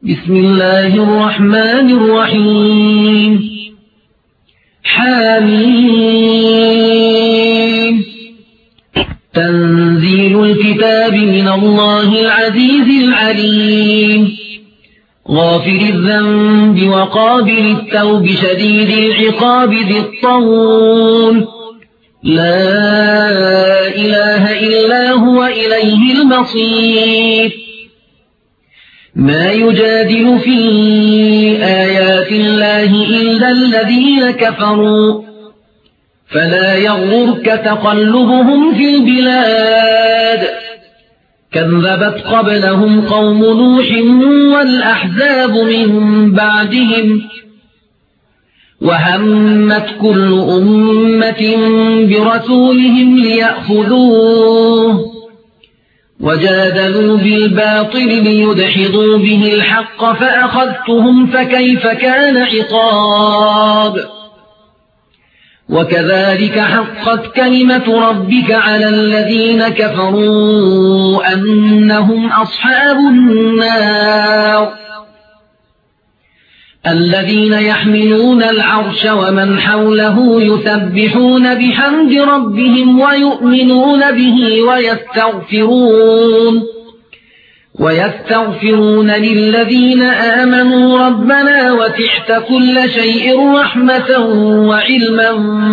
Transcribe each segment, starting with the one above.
بسم الله الرحمن الرحيم حميم تنزيل الكتاب من الله العزيز العليم غافر الذنب وقابل التوب شديد العقاب ذي الطول لا إله إلا هو إليه المصير ما يجادل في آيات الله إلا الذين كفروا فلا يغررك تقلبهم في البلاد كذبت قبلهم قوم نوح والأحزاب من بعدهم وهمت كل أمة برسولهم ليأخذوه وجادلوا بالباطل ليدحضوا به الحق فأخذتهم فكيف كان عقاب وكذلك حقت كلمة ربك على الذين كفروا أنهم أصحاب النار الذين يحملون العرش ومن حوله يسبحون بحمد ربهم ويؤمنون به ويستغفرون للذين آمنوا ربنا وسعت كل شيء رحمة وعلما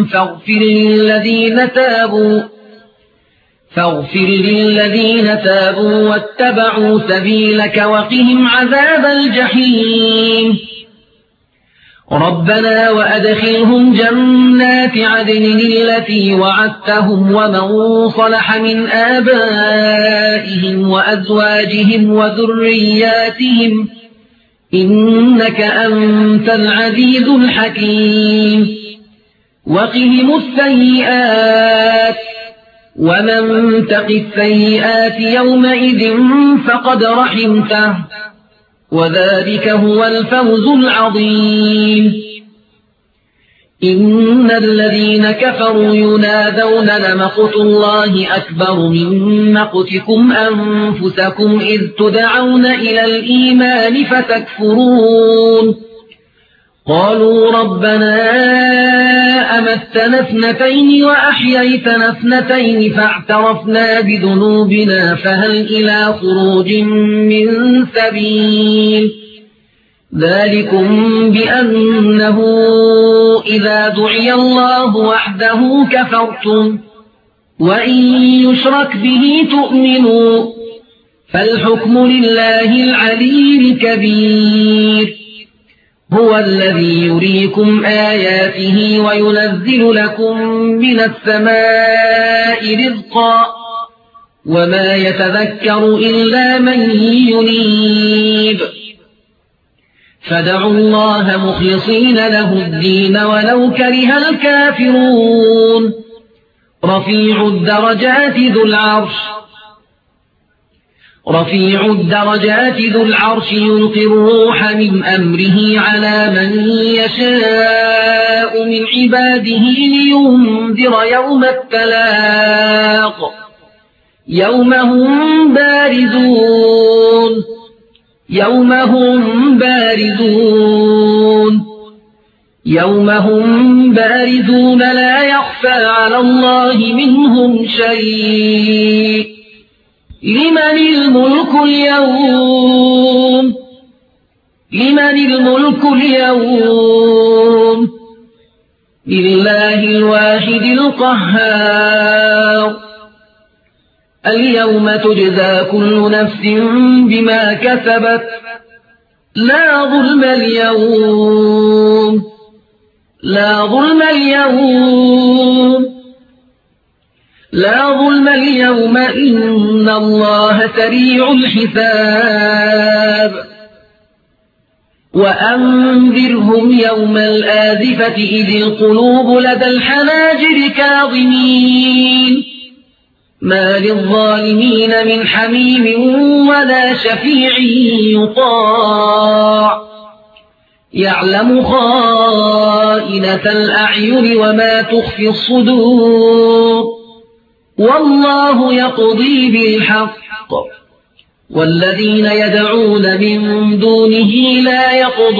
فاغفر للذين تابوا واتبعوا سبيلك وقهم عذاب الجحيم ربنا وأدخلهم جنات عدن التي وعدتهم ومن صلح من آبائهم وأزواجهم وذرياتهم إنك أنت العزيز الحكيم وقهم السيئات ومن تق السيئات يومئذ فقد رحمته وذلك هو الفوز العظيم إن الذين كفروا ينادون لمقت الله أكبر من مقتكم أنفسكم إذ تدعون إلى الإيمان فتكفرون قالوا ربنا أمتنا اثنتين وأحييتنا اثنتين فاعترفنا بذنوبنا فهل إلى خروج من سبيل ذلكم بأنه إذا دعي الله وحده كفرتم وإن يشرك به تؤمنوا فالحكم لله العلي الكبير هو الذي يريكم آياته وينزل لكم من السماء رزقا وما يتذكر إلا من ينيب فادعوا الله مخلصين له الدين ولو كره الكافرون رفيع الدرجات ذو العرش يلقي الروح من أمره على من يشاء من عباده لينذر يوم التلاق يوم هم بارزون لا يخفى على الله منهم شيء لمن الملك اليوم لله الواحد القهار اليوم تجزى كل نفس بما كسبت لا ظلم اليوم إن الله سريع الحساب وأنذرهم يوم الآزفة إذ القلوب لدى الحناجر كاظمين ما للظالمين من حميم ولا شفيع يطاع يعلم خائنة الأعين وما تخفي الصدور والله يقضي بالحق والذين يدعون من دونه لا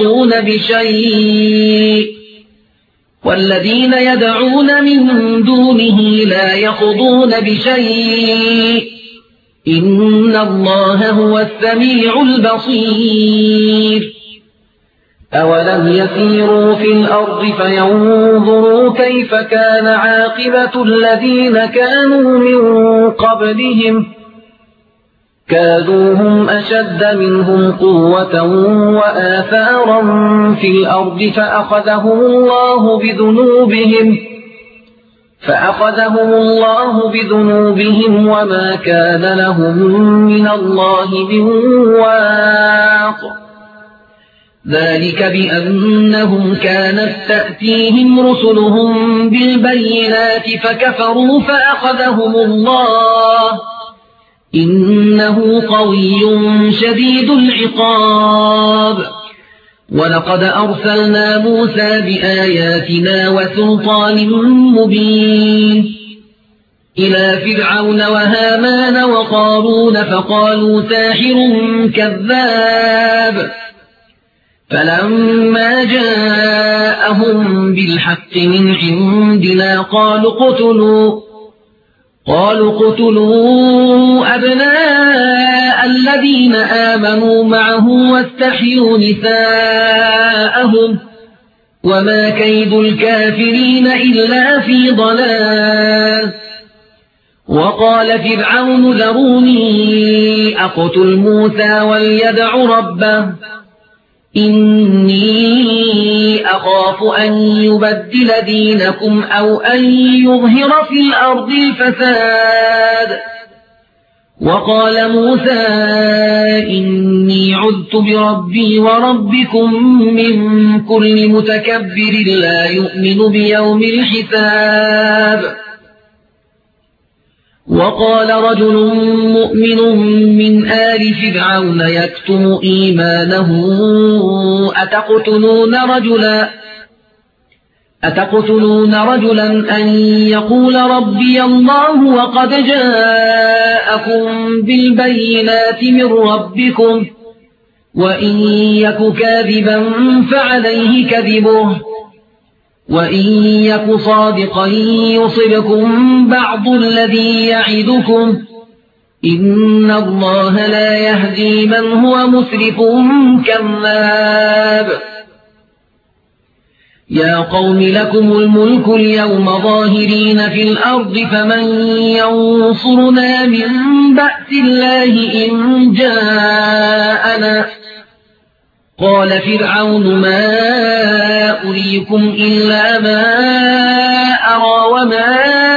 يقضون بشيء إن الله هو السميع البصير أولم يسيروا في الأرض فينظروا كيف كان عاقبة الذين كانوا من قبلهم كانوا هم أشد منهم قوة وآثارا في الأرض فأخذهم الله بذنوبهم وما كان لهم من الله من واق ذلك بأنهم كانت تأتيهم رسلهم بالبينات فكفروا فأخذهم الله إنه قوي شديد العقاب ولقد أرسلنا موسى بآياتنا وسلطان مبين إلى فرعون وهامان وقارون فقالوا ساحر كذاب فلما جاءهم بالحق من عندنا قالوا اقتلوا أبناء الذين آمنوا معه واستحيوا نساءهم وما كيد الكافرين إلا في ضلال وقال فرعون ذروني أقتل موسى وليدع ربه إني أخاف أن يبدل دينكم أو أن يظهر في الأرض الفساد وقال موسى إني عذت بربي وربكم من كل متكبر لا يؤمن بيوم الحساب وقال رجل مؤمن من آل فرعون يكتم إيمانه أتقتلون رجلا أن يقول ربي الله وقد جاءكم بالبينات من ربكم وإن يك كاذبا فعليه كذبه وإن يك صادقا يصبكم بعض الذي يعدكم إن الله لا يهدي من هو مسرف كذاب يا قوم لكم الملك اليوم ظاهرين في الأرض فمن ينصرنا من بأس الله إن جاءنا قال فرعون ما أريكم إلا ما أرى وما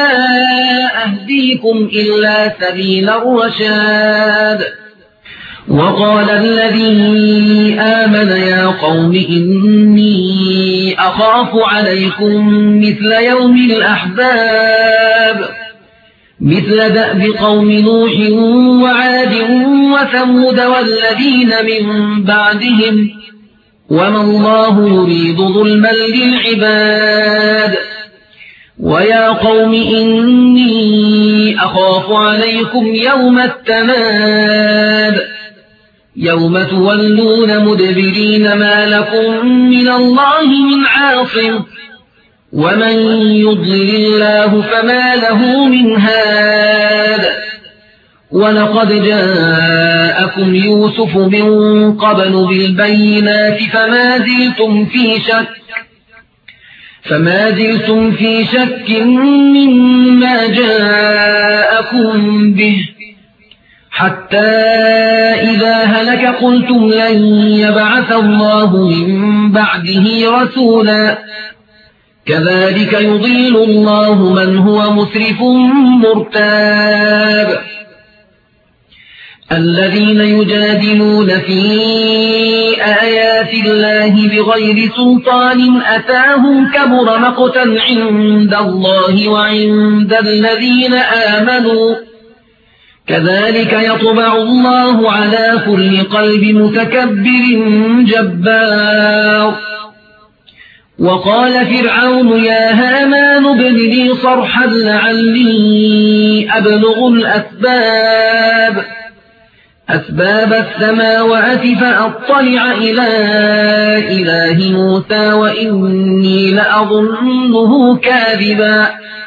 أهديكم إلا سبيل الرشاد وقال الذي آمن يا قوم إني أخاف عليكم مثل يوم الأحزاب مثل دأب قوم نوح وعاد وثمود والذين من بعدهم وما الله يريد ظلما للعباد ويا قوم إني أخاف عليكم يوم التناد يوم تولون مدبرين ما لكم من الله من عاصم ومن يضلل الله فما له من هاد ولقد جاءكم يوسف من قبل بالبينات فما زلتم في شك مما جاءكم به حتى إذا هلك قلتم لن يبعث الله من بعده رسولا كذلك يضل الله من هو مسرف مرتاب الذين يجادلون في آيات الله بغير سلطان أتاهم كبر مقتا عند الله وعند الذين آمنوا كذلك يطبع الله على كل قلب متكبر جبار وقال فرعون يا هامان ابن لي صرحا لعلي أبلغ الأسباب أسباب السماوات فأطلع إلى إله موسى وإني لأظنه كاذبا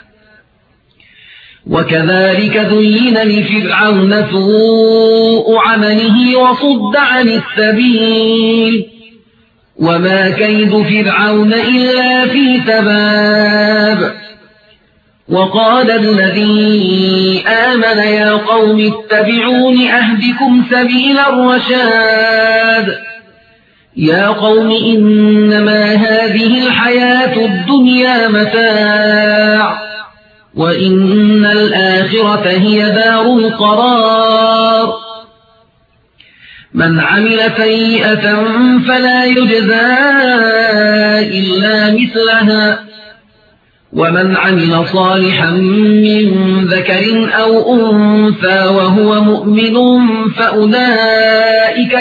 وكذلك ذين لفرعون سوء عمله وصد عن السبيل وما كيد فرعون إلا في تباب وقال الذي آمن يا قوم اتبعون أهدكم سبيل الرشاد يا قوم إنما هذه الحياة الدنيا متاع وإن الآخرة هي دار القرار من عمل سيئة فلا يجزى إلا مثلها ومن عمل صالحا من ذكر أو أنثى وهو مؤمن فأولئك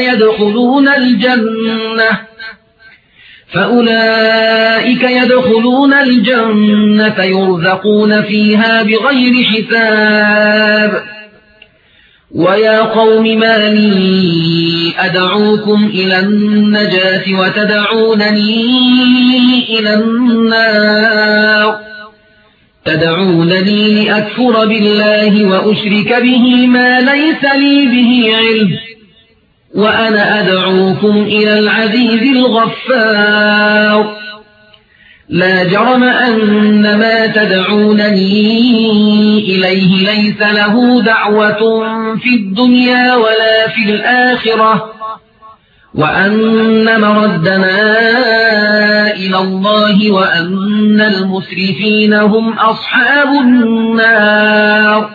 يدخلون الجنة يرزقون فيها بغير حساب ويا قوم ما لي أدعوكم إلى النجاة وتدعونني إلى النار تدعونني لأكفر بالله وأشرك به ما ليس لي به علم وأنا أدعوكم إلى العزيز الغفار لا جرم أن ما تدعونني إليه ليس له دعوة في الدنيا ولا في الآخرة وأن مردنا إلى الله وأن المسرفين هم أصحاب النار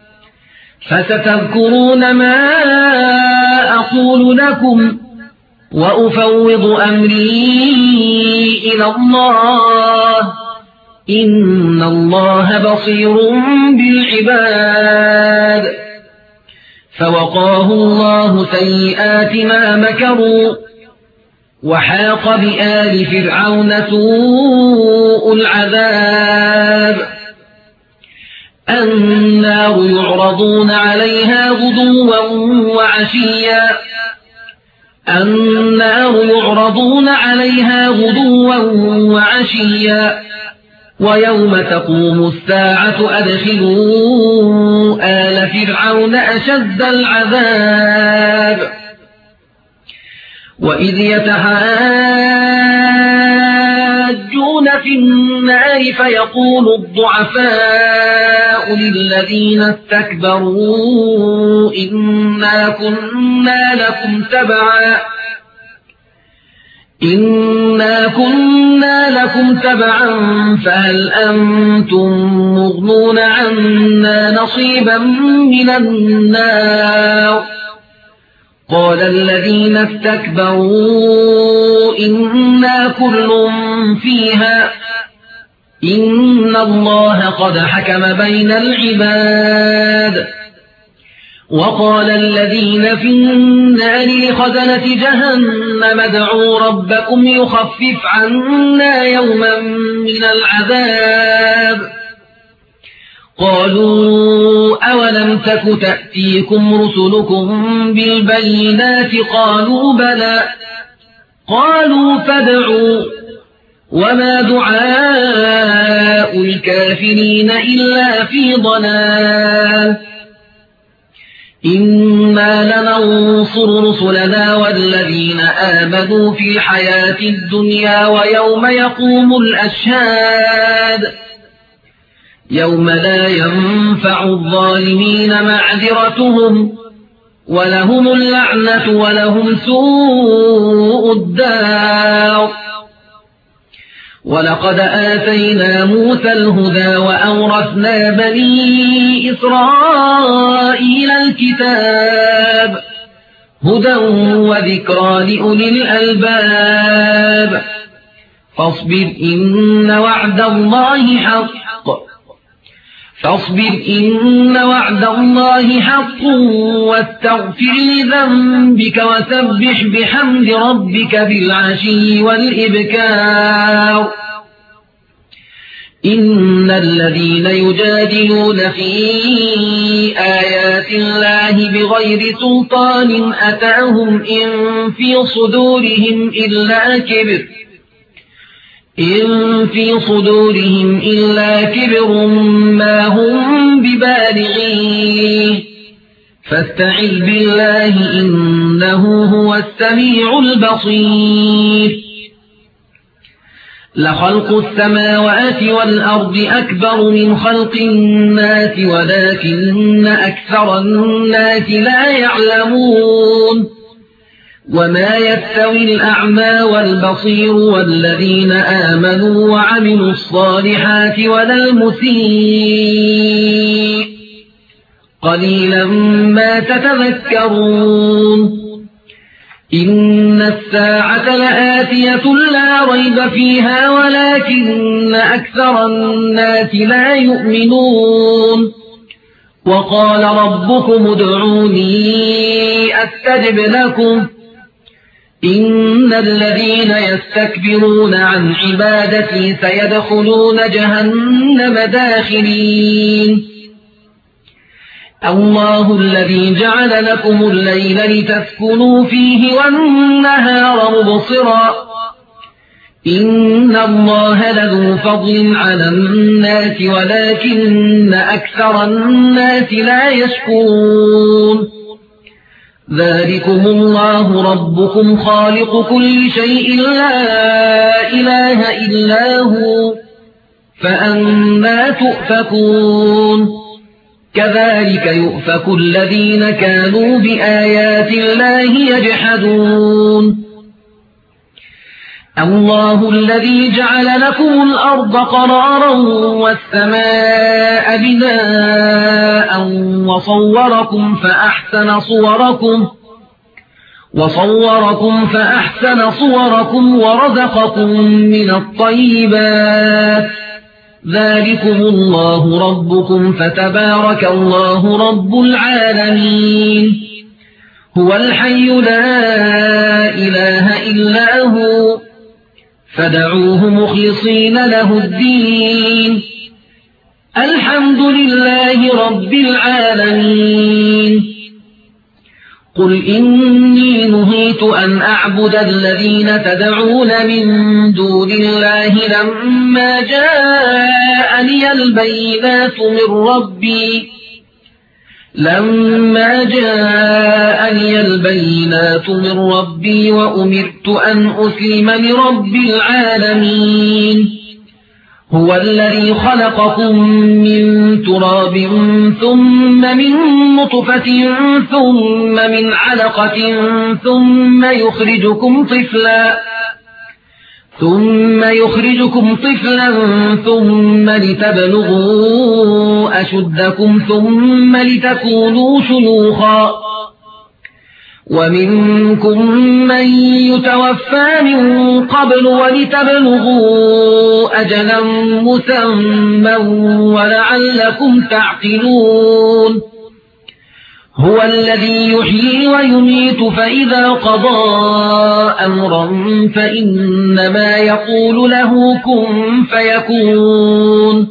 فستذكرون ما أقول لكم وأفوض أمري إلى الله إن الله بصير بالعباد فوقاه الله سيئات ما مكروا وحاق بآل فرعون سوء العذاب النار يعرضون عليها غدوا وعشيا ويوم تقوم الساعة أدخلوا آل فرعون أشد العذاب وإذ يتحاجون في النار فيقول الضعفاء للذين استكبروا إنا كنا لكم تبعا فهل أنتم مغنون عنا نصيبا من النار قال الذين استكبروا إنا كل فيها إن الله قد حكم بين العباد وقال الذين في النار لخزنة جهنم ادعوا ربكم يخفف عنا يوما من العذاب قالوا أولم تك تأتيكم رسلكم بالبينات قالوا بلى قالوا فادعوا وما دعاء الكافرين إلا في ضلال إنا لننصر رسلنا والذين آمنوا في الحياة الدنيا ويوم يقوم الأشهاد يوم لا ينفع الظالمين معذرتهم ولهم اللعنة ولهم سوء الدار ولقد آتينا موسى الهدى وأورثنا بني إسرائيل الكتاب هدى وذكرى لأولي الألباب فاصبر إن وعد الله حق واستغفر لذنبك وسبح بحمد ربك بالعشي والإبكار إن الذين يجادلون في آيات الله بغير سلطان أتاهم إن في صدورهم إلا كبر ما هم ببالغيه فاستعذ بالله إنه هو السميع البصير لخلق السماوات والأرض أكبر من خلق الناس ولكن أكثر الناس لا يعلمون وما يستوي الأعمى والبصير والذين آمنوا وعملوا الصالحات ولا المسيء قليلا ما تتذكرون إن الساعة لآتية لا ريب فيها ولكن أكثر الناس لا يؤمنون وقال ربكم ادعوني أستجب لكم إن الذين يستكبرون عن عبادتي سيدخلون جهنم داخرين الله الذي جعل لكم الليل لتسكنوا فيه والنهار مبصرا إن الله لذو فضل على الناس ولكن أكثر الناس لا يشكرون ذلكم الله ربكم خالق كل شيء لا إله إلا هو فأنى تؤفكون كذلك يؤفك الذين كانوا بآيات الله يجحدون الله الذي جعل لكم الأرض قرارا والسماء بناء وصوركم فأحسن صوركم ورزقكم من الطيبات ذلكم الله ربكم فتبارك الله رب العالمين هو الحي لا إله إلا هو فدعوه مخلصين له الدين الحمد لله رب العالمين قل إني نهيت أن أعبد الذين تدعون من دون الله لما جاءني البينات من ربي وأمرت أن أسلم لرب العالمين هو الذي خلقكم من تراب ثم من نطفة ثم من علقة ثم يخرجكم طفلا ثم لتبلغوا أشدكم ثم لتكونوا شيوخا ومنكم من يتوفى من قبل ولتبلغوا أجلا مسمى ولعلكم تعقلون هو الذي يحيي ويميت فإذا قضى أمرا فإنما يقول له كن فيكون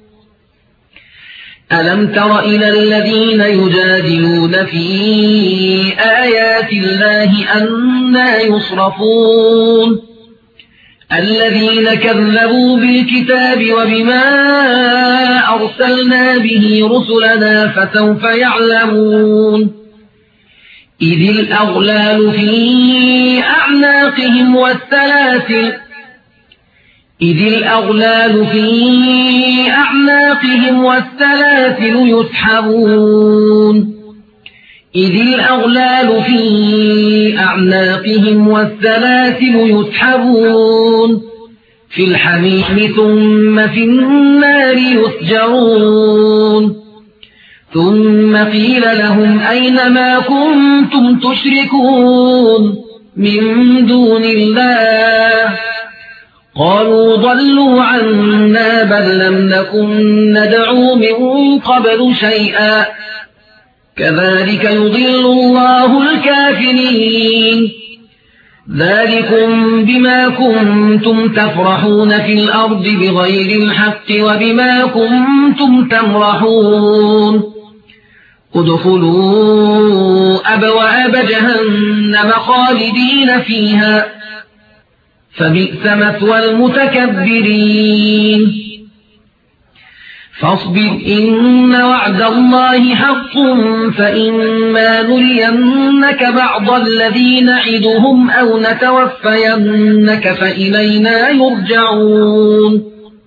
ألم تر إلى الذين يجادلون في آيات الله أنى يصرفون الذين كذبوا بالكتاب وبما أرسلنا به رسلنا فسوف يعلمون إذ الأغلال في أعناقهم والسلاسل يسحبون في الحميم ثم في النار يسجرون ثم قيل لهم أين ما كنتم تشركون من دون الله قالوا ضلوا عنا بل لم نكن ندعو من قبل شيئا كذلك يضل الله الكافرين ذلكم بما كنتم تفرحون في الأرض بغير الحق وبما كنتم تمرحون ادخلوا أبواب جهنم خالدين فيها فبئس مثوى المتكبرين فاصبر إن وعد الله حق فإما نرينك بعض الذي نعدهم أو نتوفينك فإلينا يرجعون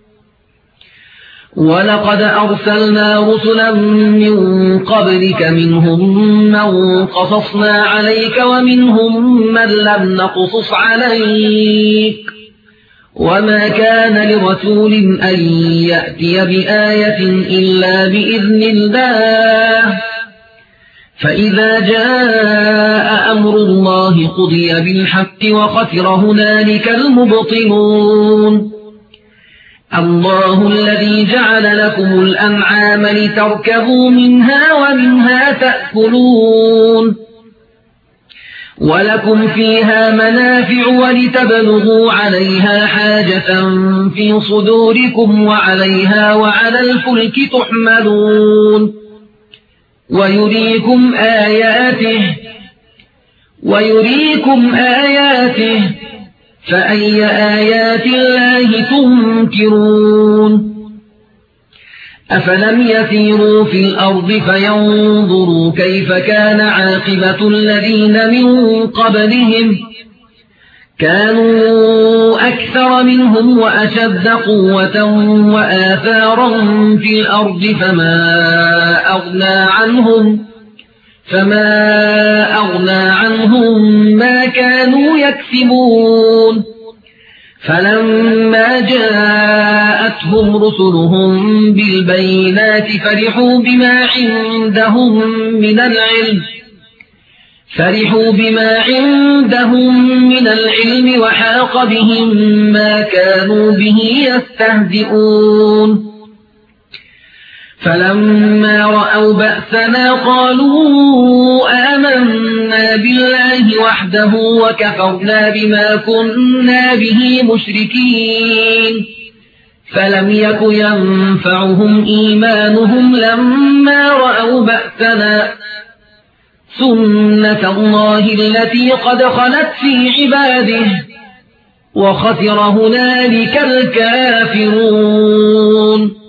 ولقد أرسلنا رسلا من قبلك منهم من قصصنا عليك ومنهم من لم نقصص عليك وما كان لرسول أن يأتي بآية إلا بإذن الله فإذا جاء أمر الله قضي بالحق وخسر هنالك المبطلون الله الذي جعل لكم الأنعام لتركبوا منها ومنها تأكلون ولكم فيها منافع ولتبلغوا عليها حاجة في صدوركم وعليها وعلى الفلك تحملون ويريكم آياته فأي آيات الله تنكرون أفلم يسيروا في الأرض فينظروا كيف كان عاقبة الذين من قبلهم كانوا أكثر منهم وأشد قوة وآثارا في الأرض فما أغنى عنهم ما كانوا يكسبون فلما جاءتهم رسلهم بالبينات فرحوا بما عندهم من العلم وحاق بهم ما كانوا به يستهزئون فلما رأوا بأسنا قالوا آمنا بالله وحده وكفرنا بما كنا به مشركين فلم يك ينفعهم إيمانهم لما رأوا بأسنا سنة الله التي قد خلت في عباده وخسر هنالك الكافرون